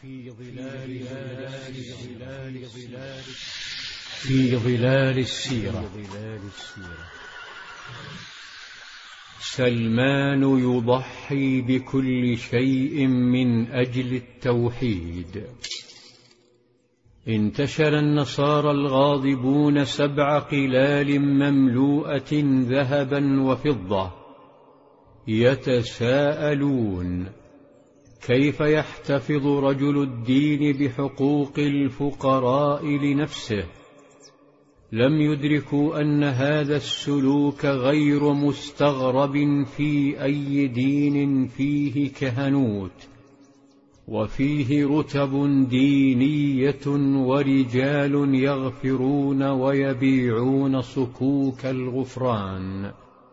في ظلال السيرة. سلمان يضحي بكل شيء من أجل التوحيد. انتشل النصارى الغاضبون 7 قلال مملوءة ذهبا وفضة يتساءلون كيف يحتفظ رجل الدين بحقوق الفقراء لنفسه. لم يدركوا أن هذا السلوك غير مستغرب في أي دين فيه كهنوت وفيه رتب دينية ورجال يغفرون ويبيعون صكوك الغفران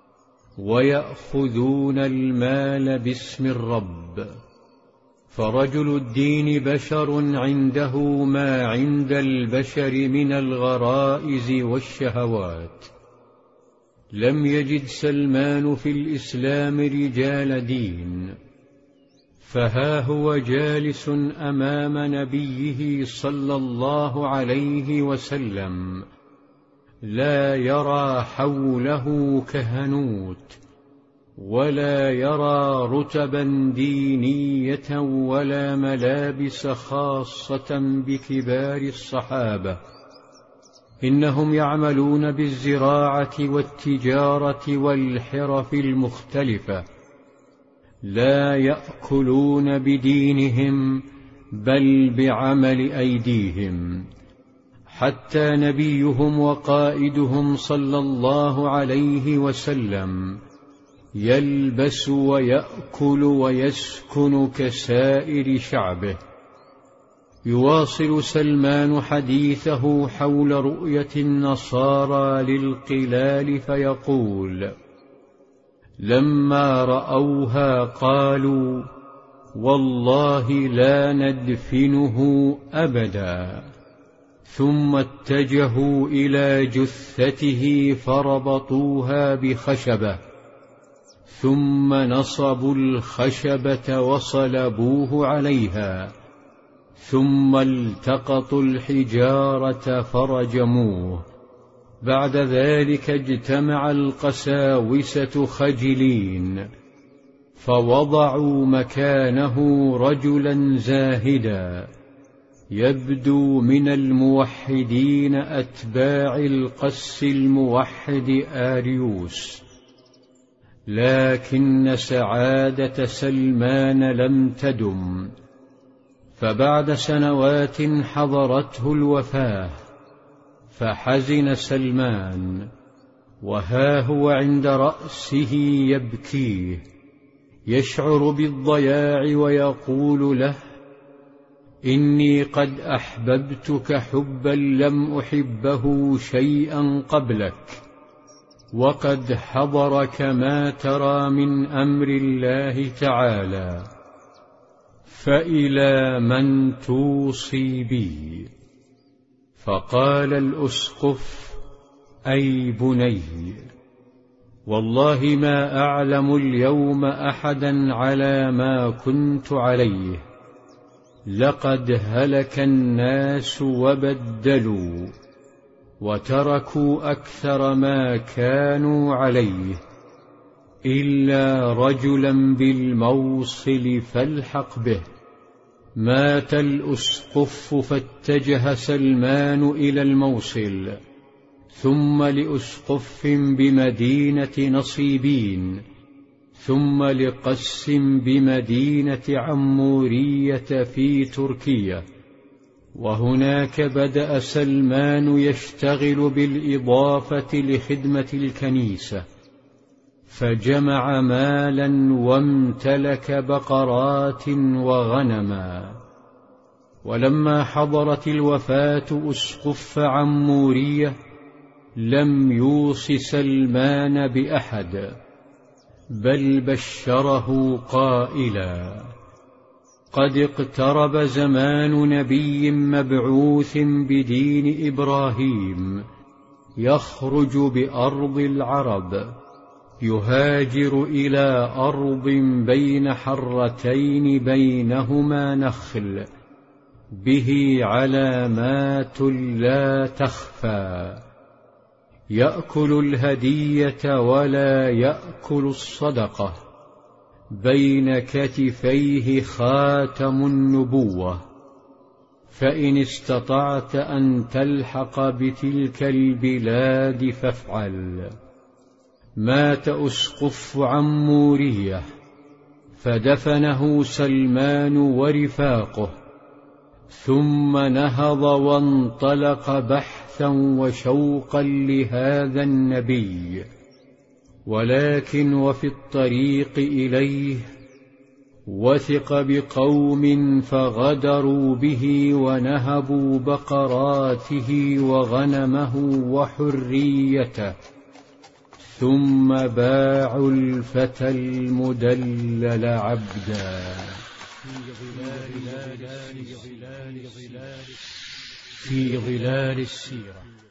ويأخذون المال باسم الرب. فرجل الدين بشر عنده ما عند البشر من الغرائز والشهوات. لم يجد سلمان في الإسلام رجال دين، فها هو جالس أمام نبيه صلى الله عليه وسلم لا يرى حوله كهنوت ولا يرى رتبا دينية ولا ملابس خاصة بكبار الصحابة. إنهم يعملون بالزراعة والتجارة والحرف المختلفة، لا يأكلون بدينهم بل بعمل أيديهم. حتى نبيهم وقائدهم صلى الله عليه وسلم يلبس ويأكل ويسكن كسائر شعبه. يواصل سلمان حديثه حول رؤية النصارى للقلال فيقول: لما رأوها قالوا: والله لا ندفنه أبدا. ثم اتجهوا إلى جثته فربطوها بخشبة، ثم نصبوا الخشبة وصلبوه عليها، ثم التقطوا الحجارة فرجموه. بعد ذلك اجتمع القساوسة خجلين، فوضعوا مكانه رجلا زاهدا يبدو من الموحدين أتباع القس الموحد آريوس. لكن سعادة سلمان لم تدم، فبعد سنوات حضرته الوفاة، فحزن سلمان، وها هو عند رأسه يبكيه، يشعر بالضياع ويقول له: إني قد أحببتك حبا لم أحبه شيئا قبلك، وقد حضرك ما ترى من أمر الله تعالى، فإلى من توصي بي؟ فقال الأسقف: أي بني، والله ما أعلم اليوم أحدا على ما كنت عليه. لقد هلك الناس وبدلوا وتركوا أكثر ما كانوا عليه، إلا رجلا بالموصل فالحق به. مات الأسقف، فاتجه سلمان إلى الموصل، ثم لأسقف بمدينة نصيبين، ثم لقس بمدينة عمورية في تركيا. وهناك بدأ سلمان يشتغل بالإضافة لخدمة الكنيسة، فجمع مالا وامتلك بقرات وغنما. ولما حضرت الوفاة أسقف عمورية لم يوص سلمان بأحد، بل بشره قائلا: قد اقترب زمان نبي مبعوث بدين إبراهيم، يخرج بأرض العرب، يهاجر إلى أرض بين حرتين بينهما نخل، به علامات لا تخفى، يأكل الهدية ولا يأكل الصدقة، بين كتفيه خاتم النبوة، فإن استطعت أن تلحق بتلك البلاد فافعل. مات أسقف عمورية فدفنه سلمان ورفاقه، ثم نهض وانطلق بحثا وشوقا لهذا النبي، ولكن وفي الطريق إليه وثق بقوم فغدروا به ونهبوا بقراته وغنمه وحريته، ثم باعوا الفتى المدلل عبدا في ظلال السيرة.